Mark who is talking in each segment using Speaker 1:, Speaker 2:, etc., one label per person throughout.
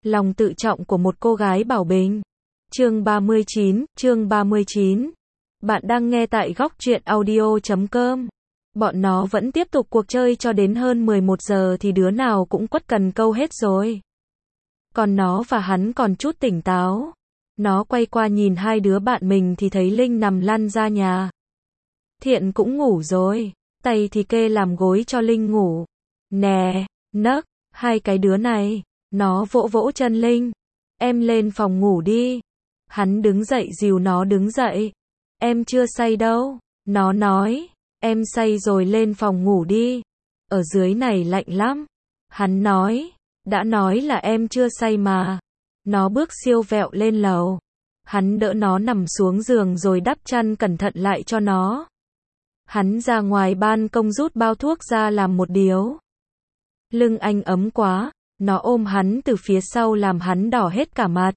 Speaker 1: Lòng tự trọng của một cô gái bảo bình. Chương 39. Bạn đang nghe tại góc truyện audio.com. Bọn nó vẫn tiếp tục cuộc chơi cho đến hơn 11 giờ thì đứa nào cũng quất cần câu hết rồi. Còn nó và hắn còn chút tỉnh táo. Nó quay qua nhìn hai đứa bạn mình thì thấy Linh nằm lăn ra nhà. Thiện cũng ngủ rồi. Tay thì kê làm gối cho Linh ngủ. Nè, nấc, hai cái đứa này. Nó vỗ vỗ chân Linh. Em lên phòng ngủ đi. Hắn đứng dậy dìu nó đứng dậy. Em chưa say đâu. Nó nói. Em say rồi, lên phòng ngủ đi. Ở dưới này lạnh lắm. Hắn nói. Đã nói là em chưa say mà. Nó bước siêu vẹo lên lầu. Hắn đỡ nó nằm xuống giường rồi đắp chăn cẩn thận lại cho nó. Hắn ra ngoài ban công rút bao thuốc ra làm một điếu. Lưng anh ấm quá. Nó ôm hắn từ phía sau làm hắn đỏ hết cả mặt.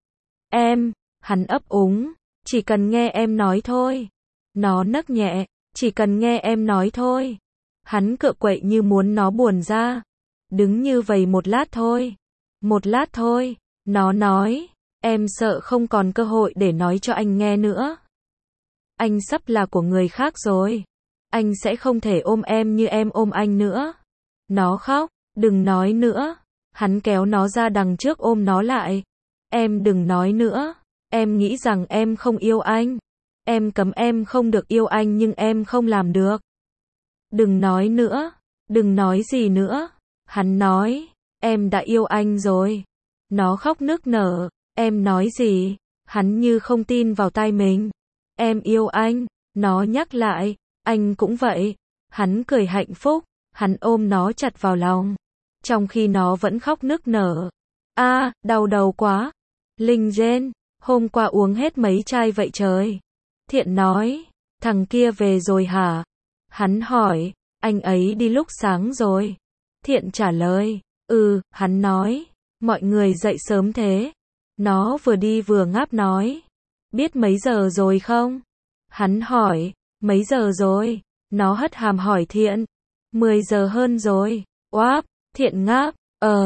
Speaker 1: Em, hắn ấp úng, chỉ cần nghe em nói thôi. Nó nấc nhẹ, chỉ cần nghe em nói thôi. Hắn cựa quậy như muốn nó buồn ra. Đứng như vậy một lát thôi. Một lát thôi, nó nói, em sợ không còn cơ hội để nói cho anh nghe nữa. Anh sắp là của người khác rồi. Anh sẽ không thể ôm em như em ôm anh nữa. Nó khóc, đừng nói nữa. Hắn kéo nó ra đằng trước ôm nó lại. Em đừng nói nữa. Em nghĩ rằng em không yêu anh. Em cấm em không được yêu anh nhưng em không làm được. Đừng nói nữa. Đừng nói gì nữa. Hắn nói. Em đã yêu anh rồi. Nó khóc nức nở. Em nói gì? Hắn như không tin vào tai mình. Em yêu anh. Nó nhắc lại. Anh cũng vậy. Hắn cười hạnh phúc. Hắn ôm nó chặt vào lòng. Trong khi nó vẫn khóc nức nở. Đau đầu quá. Linh rên. Hôm qua uống hết mấy chai vậy trời. Thiện nói. Thằng kia về rồi hả? Hắn hỏi. Anh ấy đi lúc sáng rồi. Thiện trả lời. Hắn nói. Mọi người dậy sớm thế. Nó vừa đi vừa ngáp nói. Biết mấy giờ rồi không? Hắn hỏi. Mấy giờ rồi? Nó hất hàm hỏi Thiện. 10 giờ hơn rồi. Oáp. Thiện ngáp.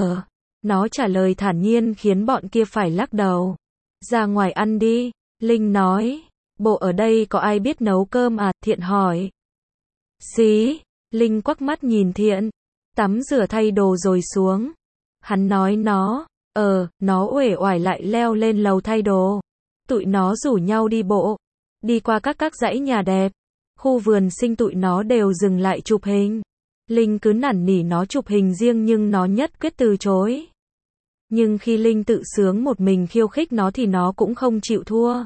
Speaker 1: Nó trả lời thản nhiên khiến bọn kia phải lắc đầu. Ra ngoài ăn đi. Linh nói. Bộ ở đây có ai biết nấu cơm à? Thiện hỏi. Xí. Linh quắc mắt nhìn Thiện. Tắm rửa thay đồ rồi xuống. Hắn nói nó. Nó uể oải lại leo lên lầu thay đồ. Tụi nó rủ nhau đi bộ. Đi qua các dãy nhà đẹp. Khu vườn xinh tụi nó đều dừng lại chụp hình. Linh cứ năn nỉ nó chụp hình riêng nhưng nó nhất quyết từ chối. Nhưng khi Linh tự sướng một mình khiêu khích nó thì nó cũng không chịu thua.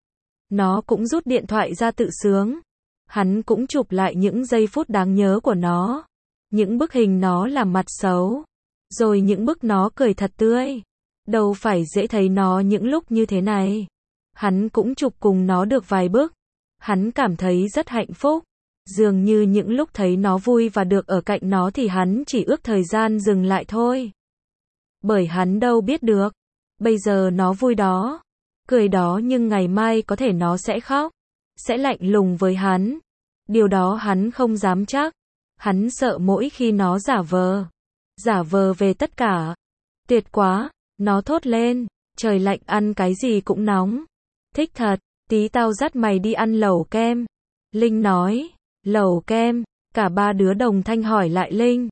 Speaker 1: Nó cũng rút điện thoại ra tự sướng. Hắn cũng chụp lại những giây phút đáng nhớ của nó. Những bức hình nó làm mặt xấu. Rồi những bức nó cười thật tươi. Đâu phải dễ thấy nó những lúc như thế này. Hắn cũng chụp cùng nó được vài bức. Hắn cảm thấy rất hạnh phúc. Dường như những lúc thấy nó vui và được ở cạnh nó thì hắn chỉ ước thời gian dừng lại thôi. Bởi hắn đâu biết được. Bây giờ nó vui đó. Cười đó nhưng ngày mai có thể nó sẽ khóc. Sẽ lạnh lùng với hắn. Điều đó hắn không dám chắc. Hắn sợ mỗi khi nó giả vờ. Giả vờ về tất cả. Tuyệt quá. Nó thốt lên. Trời lạnh ăn cái gì cũng nóng. Thích thật. Tí tao dắt mày đi ăn lẩu kem. Linh nói. Lẩu kem. Cả ba đứa đồng thanh hỏi lại Linh.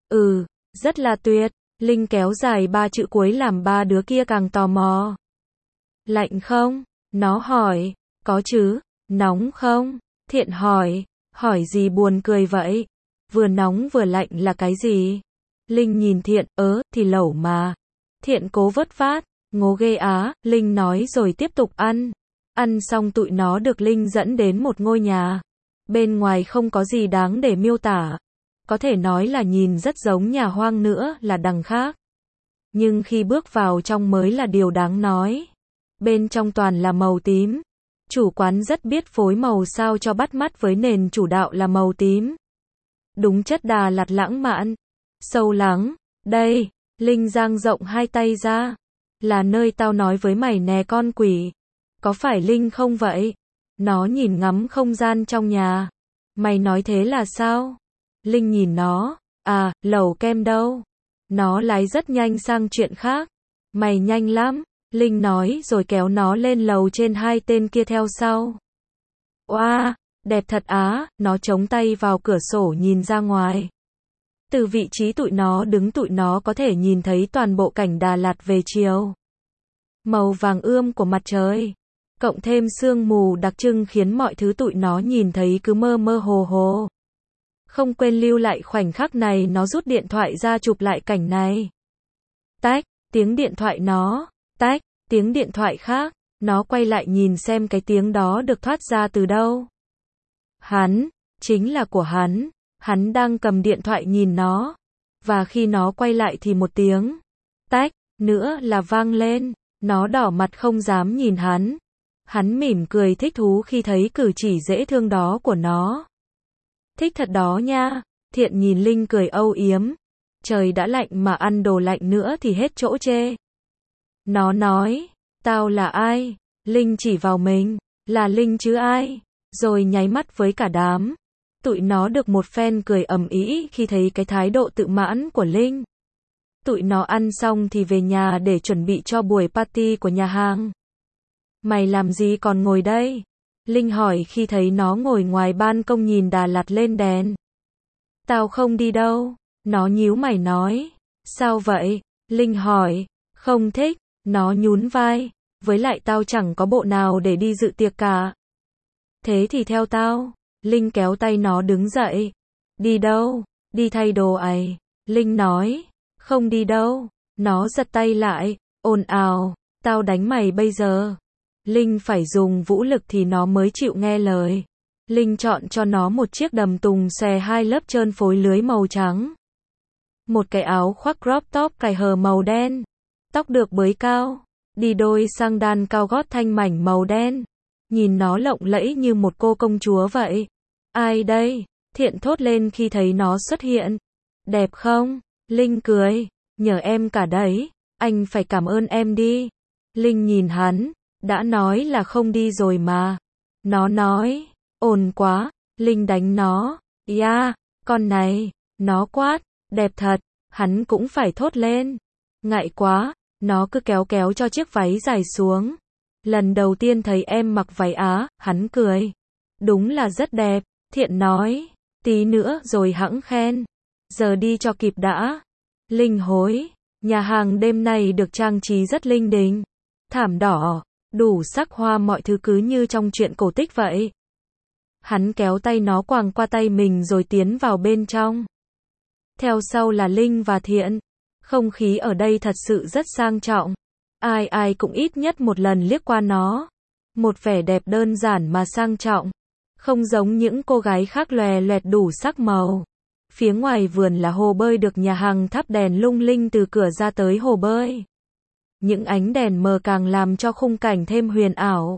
Speaker 1: Rất là tuyệt. Linh kéo dài 3 chữ cuối làm ba đứa kia càng tò mò. Lạnh không? Nó hỏi. Có chứ. Nóng không? Thiện hỏi. Hỏi gì buồn cười vậy? Vừa nóng vừa lạnh là cái gì? Linh nhìn Thiện. Thì lẩu mà. Thiện cố vớt vát. Ngố ghê á. Linh nói rồi tiếp tục ăn. Ăn xong tụi nó được Linh dẫn đến một ngôi nhà. Bên ngoài không có gì đáng để miêu tả. Có thể nói là nhìn rất giống nhà hoang nữa là đằng khác. Nhưng khi bước vào trong mới là điều đáng nói. Bên trong toàn là màu tím. Chủ quán rất biết phối màu sao cho bắt mắt với nền chủ đạo là màu tím. Đúng chất Đà Lạt lãng mạn. Sâu lắng. Đây. Linh dang rộng hai tay ra. Là nơi tao nói với mày nè con quỷ. Có phải Linh không vậy? Nó nhìn ngắm không gian trong nhà. Mày nói thế là sao? Linh nhìn nó. Lẩu kem đâu? Nó lái rất nhanh sang chuyện khác. Mày nhanh lắm, Linh nói rồi kéo nó lên lầu trên, hai tên kia theo sau. Oa, đẹp thật á, nó chống tay vào cửa sổ nhìn ra ngoài. Từ vị trí tụi nó đứng, tụi nó có thể nhìn thấy toàn bộ cảnh Đà Lạt về chiều. Màu vàng ươm của mặt trời, cộng thêm sương mù đặc trưng khiến mọi thứ tụi nó nhìn thấy cứ mơ mơ hồ hồ. Không quên lưu lại khoảnh khắc này, nó rút điện thoại ra chụp lại cảnh này. Tách, tiếng điện thoại nó, tách, tiếng điện thoại khác, nó quay lại nhìn xem cái tiếng đó được thoát ra từ đâu. Chính là của hắn đang cầm điện thoại nhìn nó. Và khi nó quay lại thì một tiếng tách nữa là vang lên, nó đỏ mặt không dám nhìn hắn. Hắn mỉm cười thích thú khi thấy cử chỉ dễ thương đó của nó. Thích thật đó nha, Thiện nhìn Linh cười âu yếm. Trời đã lạnh mà ăn đồ lạnh nữa thì hết chỗ chê. Nó nói, tao là ai? Linh chỉ vào mình, là Linh chứ ai? Rồi nháy mắt với cả đám. Tụi nó được một phen cười ầm ĩ khi thấy cái thái độ tự mãn của Linh. Tụi nó ăn xong thì về nhà để chuẩn bị cho buổi party của nhà hàng. Mày làm gì còn ngồi đây? Linh hỏi khi thấy nó ngồi ngoài ban công nhìn Đà Lạt lên đèn. Tao không đi đâu. Nó nhíu mày nói. Sao vậy? Linh hỏi. Không thích. Nó nhún vai. Với lại tao chẳng có bộ nào để đi dự tiệc cả. Thế thì theo tao. Linh kéo tay nó đứng dậy. Đi đâu? Đi thay đồ ấy. Linh nói. Không đi đâu. Nó giật tay lại. Ồn ào. Tao đánh mày bây giờ. Linh phải dùng vũ lực thì nó mới chịu nghe lời. Linh chọn cho nó một chiếc đầm tùng xòe 2 lớp trơn phối lưới màu trắng. Một cái áo khoác crop top cài hờ màu đen. Tóc được bới cao. Đi đôi xăng đan cao gót thanh mảnh màu đen. Nhìn nó lộng lẫy như một cô công chúa vậy. Ai đây? Thiện thốt lên khi thấy nó xuất hiện. Đẹp không? Linh cười. Nhờ em cả đấy. Anh phải cảm ơn em đi. Linh nhìn hắn. Đã nói là không đi rồi mà. Nó nói. Ồn quá. Linh đánh nó. Con này. Nó quát. Đẹp thật. Hắn cũng phải thốt lên. Ngại quá. Nó cứ kéo kéo cho chiếc váy dài xuống. Lần đầu tiên thấy em mặc váy á. Hắn cười. Đúng là rất đẹp. Thiện nói. Tí nữa rồi hẵng khen. Giờ đi cho kịp đã. Linh hối. Nhà hàng đêm nay được trang trí rất linh đình. Thảm đỏ. Đủ sắc hoa, mọi thứ cứ như trong truyện cổ tích vậy. Hắn kéo tay nó quàng qua tay mình rồi tiến vào bên trong. Theo sau là Linh và Thiện. Không khí ở đây thật sự rất sang trọng. Ai ai cũng ít nhất một lần liếc qua nó. Một vẻ đẹp đơn giản mà sang trọng. Không giống những cô gái khác lòe loẹt đủ sắc màu. Phía ngoài vườn là hồ bơi được nhà hàng thắp đèn lung linh từ cửa ra tới hồ bơi. Những ánh đèn mờ càng làm cho khung cảnh thêm huyền ảo.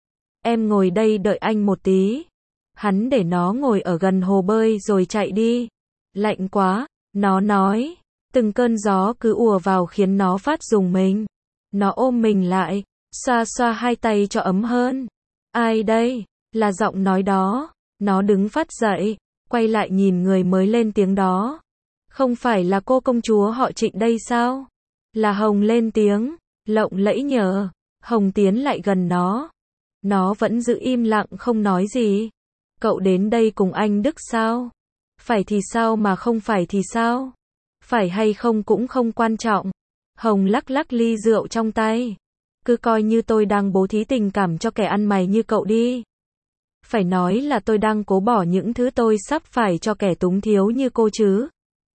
Speaker 1: Em ngồi đây đợi anh một tí. Hắn để nó ngồi ở gần hồ bơi rồi chạy đi. Lạnh quá, nó nói. Từng cơn gió cứ ùa vào khiến nó phát rùng mình. Nó ôm mình lại, xoa xoa hai tay cho ấm hơn. Ai đây? Là giọng nói đó. Nó đứng phát dậy, quay lại nhìn người mới lên tiếng đó. Không phải là cô công chúa họ Trịnh đây sao? Là Hồng lên tiếng, lộng lẫy nhờ. Hồng tiến lại gần nó. Nó vẫn giữ im lặng không nói gì. Cậu đến đây cùng anh Đức sao? Phải thì sao mà không phải thì sao? Phải hay không cũng không quan trọng. Hồng lắc lắc ly rượu trong tay. Cứ coi như tôi đang bố thí tình cảm cho kẻ ăn mày như cậu đi. Phải nói là tôi đang cố bỏ những thứ tôi sắp phải cho kẻ túng thiếu như cô chứ.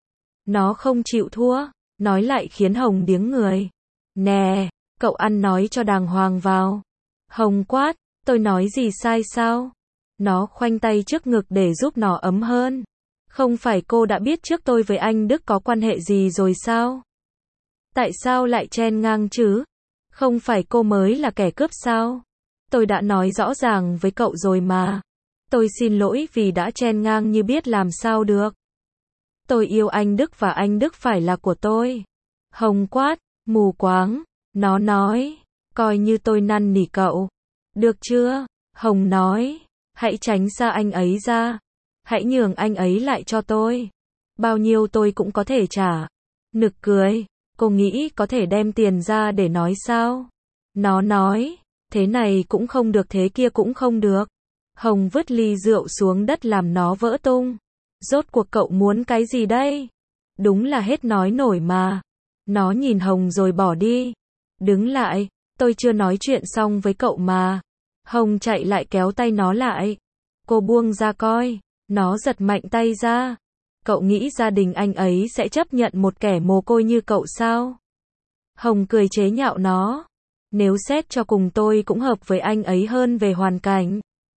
Speaker 1: Nó không chịu thua. Nói lại khiến Hồng điếng người. Nè, cậu ăn nói cho đàng hoàng vào. Hồng quát, tôi nói gì sai sao? Nó khoanh tay trước ngực để giúp nó ấm hơn. Không phải cô đã biết trước tôi với anh Đức có quan hệ gì rồi sao? Tại sao lại chen ngang chứ? Không phải cô mới là kẻ cướp sao? Tôi đã nói rõ ràng với cậu rồi mà. Tôi xin lỗi vì đã chen ngang như biết làm sao được. Tôi yêu anh Đức và anh Đức phải là của tôi. Hồng quát, mù quáng. Nó nói, coi như tôi năn nỉ cậu. Được chưa? Hồng nói, hãy tránh xa anh ấy ra. Hãy nhường anh ấy lại cho tôi. Bao nhiêu tôi cũng có thể trả. Nực cười. Cô nghĩ có thể đem tiền ra để nói sao? Nó nói, thế này cũng không được thế kia cũng không được. Hồng vứt ly rượu xuống đất làm nó vỡ tung. Rốt cuộc cậu muốn cái gì đây? Đúng là hết nói nổi mà. Nó nhìn Hồng rồi bỏ đi. Đứng lại, tôi chưa nói chuyện xong với cậu mà. Hồng chạy lại kéo tay nó lại. Cô buông ra coi. Nó giật mạnh tay ra. Cậu nghĩ gia đình anh ấy sẽ chấp nhận một kẻ mồ côi như cậu sao? Hồng cười chế nhạo nó. Nếu xét cho cùng tôi cũng hợp với anh ấy hơn về hoàn cảnh.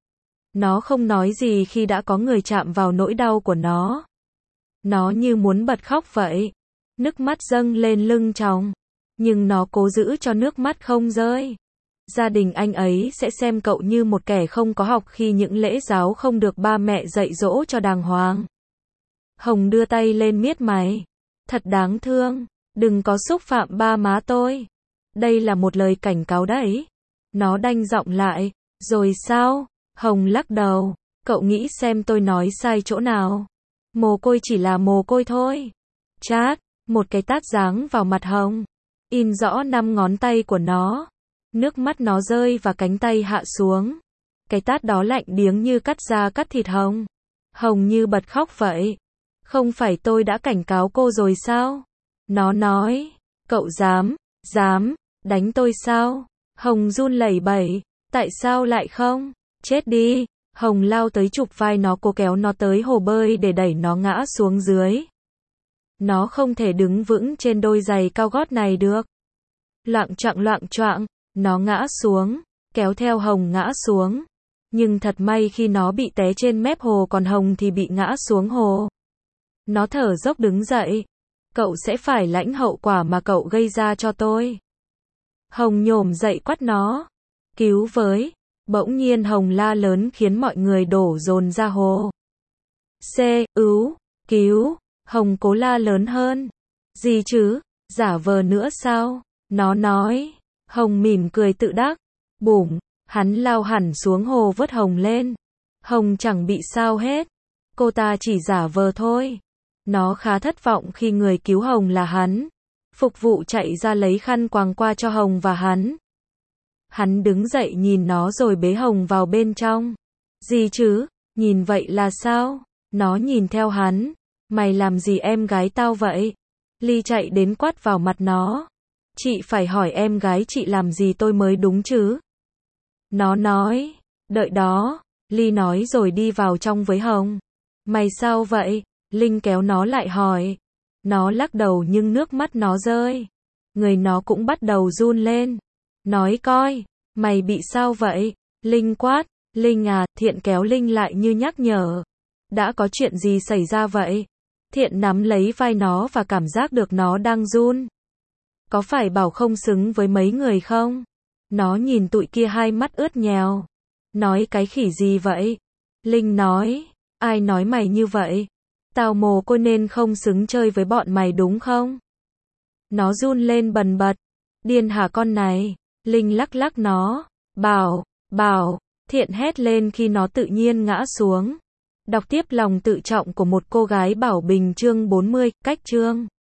Speaker 1: Nó không nói gì khi đã có người chạm vào nỗi đau của nó. Nó như muốn bật khóc vậy. Nước mắt dâng lên lưng tròng. Nhưng nó cố giữ cho nước mắt không rơi. Gia đình anh ấy sẽ xem cậu như một kẻ không có học khi những lễ giáo không được ba mẹ dạy dỗ cho đàng hoàng. Hồng đưa tay lên miết mày. Thật đáng thương. Đừng có xúc phạm ba má tôi. Đây là một lời cảnh cáo đấy. Nó đanh giọng lại. Rồi sao? Hồng lắc đầu. Cậu nghĩ xem tôi nói sai chỗ nào? Mồ côi chỉ là mồ côi thôi. Chát. Một cái tát giáng vào mặt Hồng. In rõ 5 ngón tay của nó. Nước mắt nó rơi và cánh tay hạ xuống. Cái tát đó lạnh điếng như cắt da cắt thịt Hồng. Hồng như bật khóc vậy. Không phải tôi đã cảnh cáo cô rồi sao? Nó nói. Cậu dám đánh tôi sao? Hồng run lẩy bẩy. Tại sao lại không? Chết đi. Hồng lao tới chụp vai nó, cố kéo nó tới hồ bơi để đẩy nó ngã xuống dưới. Nó không thể đứng vững trên đôi giày cao gót này được. Loạng choạng, nó ngã xuống, kéo theo Hồng ngã xuống. Nhưng thật may khi nó bị té trên mép hồ, còn Hồng thì bị ngã xuống hồ. Nó thở dốc đứng dậy. Cậu sẽ phải lãnh hậu quả mà cậu gây ra cho tôi. Hồng nhổm dậy quát nó. Cứu với. Bỗng nhiên Hồng la lớn khiến mọi người đổ dồn ra hồ. Cứu. Hồng cố la lớn hơn. Gì chứ? Giả vờ nữa sao? Nó nói. Hồng mỉm cười tự đắc. Bùm. Hắn lao hẳn xuống hồ vớt Hồng lên. Hồng chẳng bị sao hết. Cô ta chỉ giả vờ thôi. Nó khá thất vọng khi người cứu Hồng là hắn. Phục vụ chạy ra lấy khăn quàng qua cho Hồng và hắn. Hắn đứng dậy nhìn nó rồi bế Hồng vào bên trong. Gì chứ? Nhìn vậy là sao? Nó nhìn theo hắn. Mày làm gì em gái tao vậy? Ly chạy đến quát vào mặt nó. Chị phải hỏi em gái chị làm gì tôi mới đúng chứ? Nó nói. Đợi đó. Ly nói rồi đi vào trong với Hồng. Mày sao vậy? Linh kéo nó lại hỏi. Nó lắc đầu nhưng nước mắt nó rơi. Người nó cũng bắt đầu run lên. Nói coi. Mày bị sao vậy? Linh quát. Linh à, Thiện kéo Linh lại như nhắc nhở. Đã có chuyện gì xảy ra vậy? Thiện nắm lấy vai nó và cảm giác được nó đang run. Có phải bảo không xứng với mấy người không? Nó nhìn tụi kia hai mắt ướt nhèo. Nói cái khỉ gì vậy? Linh nói. Ai nói mày như vậy? Tao mồ côi nên không xứng chơi với bọn mày đúng không? Nó run lên bần bật. Điên hả con này? Linh lắc lắc nó. Bảo. Thiện hét lên khi nó tự nhiên ngã xuống. Đọc tiếp lòng tự trọng của một cô gái Bảo Bình chương 40, cách chương.